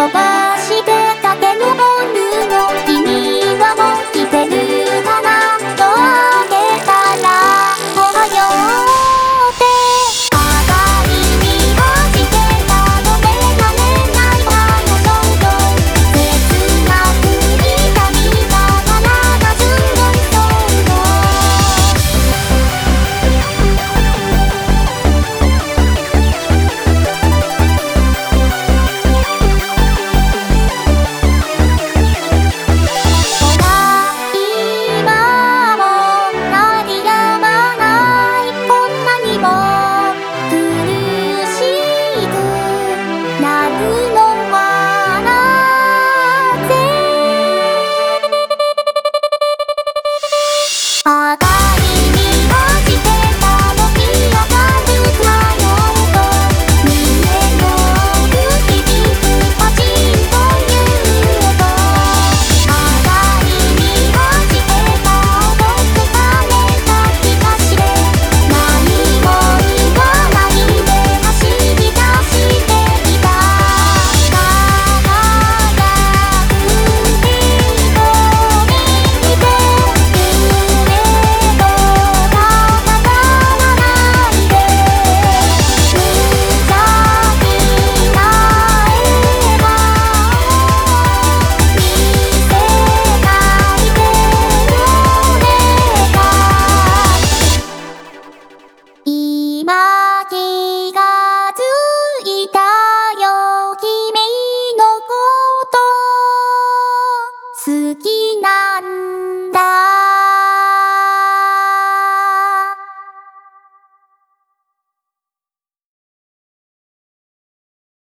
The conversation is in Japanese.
飛ばして駆け上るの君はもう来てるかなとあげたらおはようって明かりに落ちてたの目がねないあの衝動切なく痛みながらがすごい衝動今も鳴りやまないこんなにも苦しくなるの